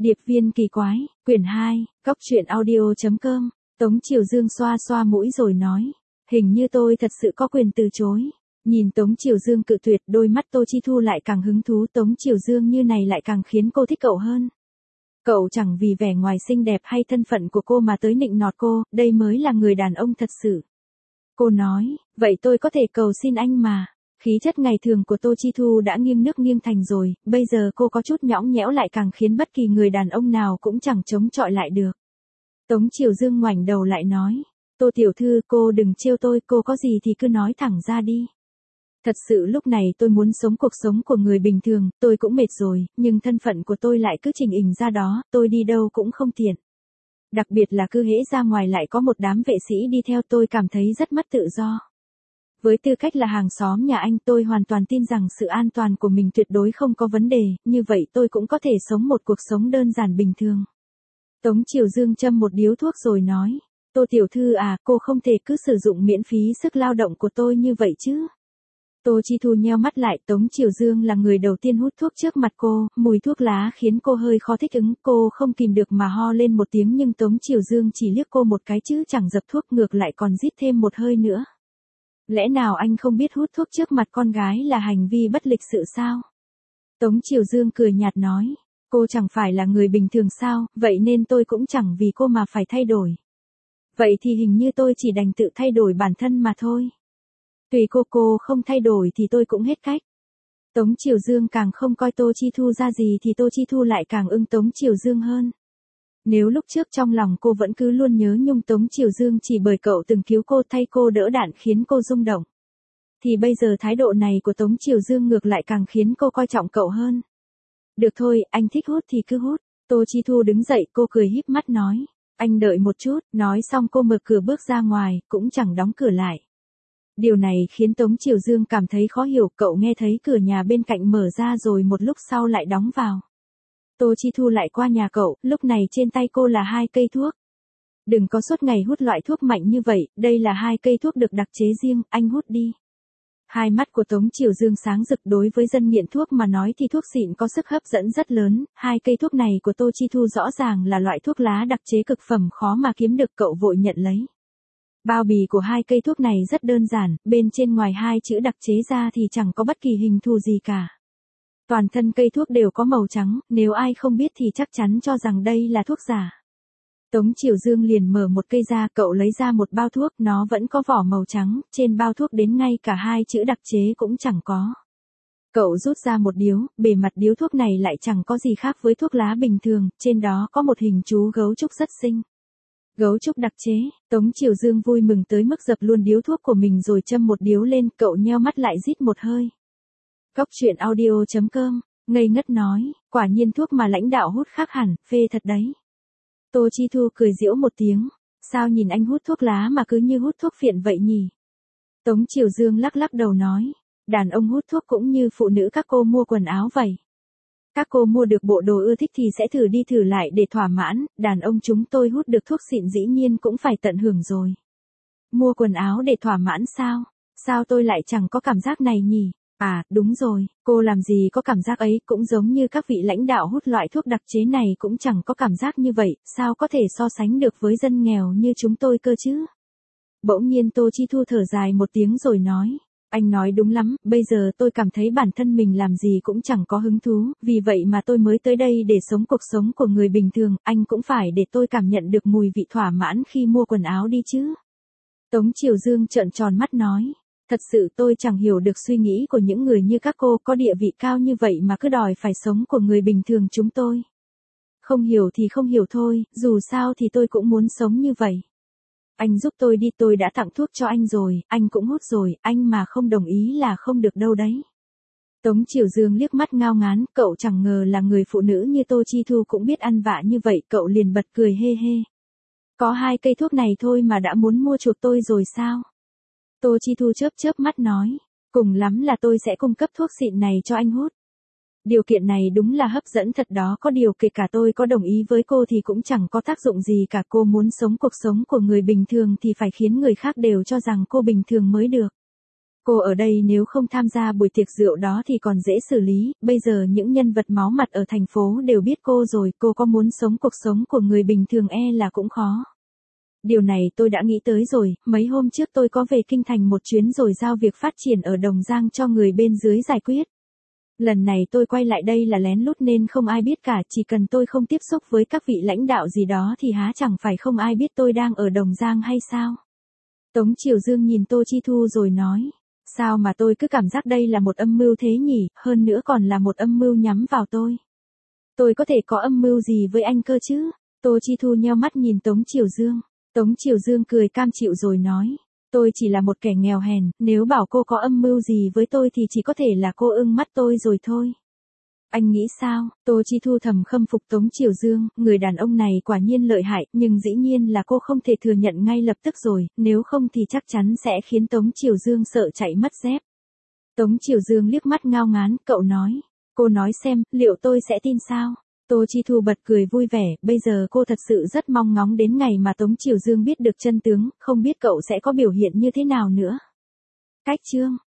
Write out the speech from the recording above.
Điệp viên kỳ quái, quyển 2, Cóc truyện audio.com, Tống Triều Dương xoa xoa mũi rồi nói, hình như tôi thật sự có quyền từ chối. Nhìn Tống Triều Dương cự tuyệt, đôi mắt Tô Chi Thu lại càng hứng thú, Tống Triều Dương như này lại càng khiến cô thích cậu hơn. Cậu chẳng vì vẻ ngoài xinh đẹp hay thân phận của cô mà tới nịnh nọt cô, đây mới là người đàn ông thật sự. Cô nói, vậy tôi có thể cầu xin anh mà. Khí chất ngày thường của Tô Chi Thu đã nghiêng nước nghiêng thành rồi, bây giờ cô có chút nhõng nhẽo lại càng khiến bất kỳ người đàn ông nào cũng chẳng chống chọi lại được. Tống Triều Dương ngoảnh đầu lại nói, Tô tiểu thư, cô đừng trêu tôi, cô có gì thì cứ nói thẳng ra đi. Thật sự lúc này tôi muốn sống cuộc sống của người bình thường, tôi cũng mệt rồi, nhưng thân phận của tôi lại cứ trình hình ra đó, tôi đi đâu cũng không tiện. Đặc biệt là cứ hễ ra ngoài lại có một đám vệ sĩ đi theo, tôi cảm thấy rất mất tự do. Với tư cách là hàng xóm nhà anh, tôi hoàn toàn tin rằng sự an toàn của mình tuyệt đối không có vấn đề, như vậy tôi cũng có thể sống một cuộc sống đơn giản bình thường. Tống Triều Dương châm một điếu thuốc rồi nói, Tô tiểu thư à, cô không thể cứ sử dụng miễn phí sức lao động của tôi như vậy chứ. Tô Chi Thu nheo mắt lại, Tống Triều Dương là người đầu tiên hút thuốc trước mặt cô, mùi thuốc lá khiến cô hơi khó thích ứng, cô không kìm được mà ho lên một tiếng, nhưng Tống Triều Dương chỉ liếc cô một cái chứ chẳng dập thuốc, ngược lại còn rít thêm một hơi nữa. Lẽ nào anh không biết hút thuốc trước mặt con gái là hành vi bất lịch sự sao? Tống Triều Dương cười nhạt nói, cô chẳng phải là người bình thường sao, vậy nên tôi cũng chẳng vì cô mà phải thay đổi. Vậy thì hình như tôi chỉ đành tự thay đổi bản thân mà thôi. Tùy cô không thay đổi thì tôi cũng hết cách. Tống Triều Dương càng không coi Tô Chi Thu ra gì thì Tô Chi Thu lại càng ưng Tống Triều Dương hơn. Nếu lúc trước trong lòng cô vẫn cứ luôn nhớ nhung Tống Triều Dương chỉ bởi cậu từng cứu cô, thay cô đỡ đạn khiến cô rung động, thì bây giờ thái độ này của Tống Triều Dương ngược lại càng khiến cô coi trọng cậu hơn. Được thôi, anh thích hút thì cứ hút. Tô Chi Thu đứng dậy, cô cười híp mắt nói, anh đợi một chút, nói xong cô mở cửa bước ra ngoài, cũng chẳng đóng cửa lại. Điều này khiến Tống Triều Dương cảm thấy khó hiểu, cậu nghe thấy cửa nhà bên cạnh mở ra rồi một lúc sau lại đóng vào. Tô Chi Thu lại qua nhà cậu, lúc này trên tay cô là 2 cây thuốc. Đừng có suốt ngày hút loại thuốc mạnh như vậy, đây là 2 cây thuốc được đặc chế riêng, anh hút đi. Hai mắt của Tống Triều Dương sáng rực, đối với dân nghiện thuốc mà nói thì thuốc xịn có sức hấp dẫn rất lớn, 2 cây thuốc này của Tô Chi Thu rõ ràng là loại thuốc lá đặc chế cực phẩm khó mà kiếm được, cậu vội nhận lấy. Bao bì của 2 cây thuốc này rất đơn giản, bên trên ngoài 2 chữ đặc chế ra thì chẳng có bất kỳ hình thù gì cả. Toàn thân cây thuốc đều có màu trắng, nếu ai không biết thì chắc chắn cho rằng đây là thuốc giả. Tống Triều Dương liền mở một cây ra, cậu lấy ra một bao thuốc, nó vẫn có vỏ màu trắng, trên bao thuốc đến ngay cả 2 chữ đặc chế cũng chẳng có. Cậu rút ra một điếu, bề mặt điếu thuốc này lại chẳng có gì khác với thuốc lá bình thường, trên đó có một hình chú gấu trúc rất xinh. Gấu trúc đặc chế, Tống Triều Dương vui mừng tới mức dập luôn điếu thuốc của mình rồi châm một điếu lên, cậu nheo mắt lại rít một hơi. Cóc truyện audio.com, ngây ngất nói, quả nhiên thuốc mà lãnh đạo hút khác hẳn, phê thật đấy. Tô Chi Thu cười giễu một tiếng, sao nhìn anh hút thuốc lá mà cứ như hút thuốc phiện vậy nhỉ? Tống Triều Dương lắc lắc đầu nói, đàn ông hút thuốc cũng như phụ nữ các cô mua quần áo vậy. Các cô mua được bộ đồ ưa thích thì sẽ thử đi thử lại để thỏa mãn, đàn ông chúng tôi hút được thuốc xịn dĩ nhiên cũng phải tận hưởng rồi. Mua quần áo để thỏa mãn sao? Sao tôi lại chẳng có cảm giác này nhỉ? À, đúng rồi, cô làm gì có cảm giác ấy, cũng giống như các vị lãnh đạo hút loại thuốc đặc chế này cũng chẳng có cảm giác như vậy, sao có thể so sánh được với dân nghèo như chúng tôi cơ chứ? Bỗng nhiên Tô Chi Thu thở dài một tiếng rồi nói, anh nói đúng lắm, bây giờ tôi cảm thấy bản thân mình làm gì cũng chẳng có hứng thú, vì vậy mà tôi mới tới đây để sống cuộc sống của người bình thường, anh cũng phải để tôi cảm nhận được mùi vị thỏa mãn khi mua quần áo đi chứ. Tống Triều Dương trợn tròn mắt nói, thật sự tôi chẳng hiểu được suy nghĩ của những người như các cô có địa vị cao như vậy mà cứ đòi phải sống của người bình thường chúng tôi. Không hiểu thì không hiểu thôi, dù sao thì tôi cũng muốn sống như vậy. Anh giúp tôi đi, tôi đã tặng thuốc cho anh rồi, anh cũng hút rồi, anh mà không đồng ý là không được đâu đấy. Tống Triều Dương liếc mắt ngao ngán, cậu chẳng ngờ là người phụ nữ như Tô Chi Thu cũng biết ăn vạ như vậy, cậu liền bật cười hê hê. Có 2 cây thuốc này thôi mà đã muốn mua chuộc tôi rồi sao? Tô Chi Thu chớp chớp mắt nói, cùng lắm là tôi sẽ cung cấp thuốc xịn này cho anh hút. Điều kiện này đúng là hấp dẫn thật đó, có điều kể cả tôi có đồng ý với cô thì cũng chẳng có tác dụng gì cả, cô muốn sống cuộc sống của người bình thường thì phải khiến người khác đều cho rằng cô bình thường mới được. Cô ở đây nếu không tham gia buổi tiệc rượu đó thì còn dễ xử lý, bây giờ những nhân vật máu mặt ở thành phố đều biết cô rồi, cô có muốn sống cuộc sống của người bình thường là cũng khó. Điều này tôi đã nghĩ tới rồi, mấy hôm trước tôi có về kinh thành một chuyến rồi giao việc phát triển ở Đồng Giang cho người bên dưới giải quyết. Lần này tôi quay lại đây là lén lút nên không ai biết cả, chỉ cần tôi không tiếp xúc với các vị lãnh đạo gì đó thì há chẳng phải không ai biết tôi đang ở Đồng Giang hay sao? Tống Triều Dương nhìn Tô Chi Thu rồi nói, sao mà tôi cứ cảm giác đây là một âm mưu thế nhỉ, hơn nữa còn là một âm mưu nhắm vào tôi. Tôi có thể có âm mưu gì với anh cơ chứ? Tô Chi Thu nheo mắt nhìn Tống Triều Dương. Tống Triều Dương cười cam chịu rồi nói, tôi chỉ là một kẻ nghèo hèn, nếu bảo cô có âm mưu gì với tôi thì chỉ có thể là cô ưng mắt tôi rồi thôi. Anh nghĩ sao? Tô Chi Thu thầm khâm phục Tống Triều Dương, người đàn ông này quả nhiên lợi hại, nhưng dĩ nhiên là cô không thể thừa nhận ngay lập tức rồi, nếu không thì chắc chắn sẽ khiến Tống Triều Dương sợ chạy mất dép. Tống Triều Dương liếc mắt ngao ngán, cậu nói, cô nói xem, liệu tôi sẽ tin sao? Tô Chi Thu bật cười vui vẻ, bây giờ cô thật sự rất mong ngóng đến ngày mà Tống Triều Dương biết được chân tướng, không biết cậu sẽ có biểu hiện như thế nào nữa. Cách chương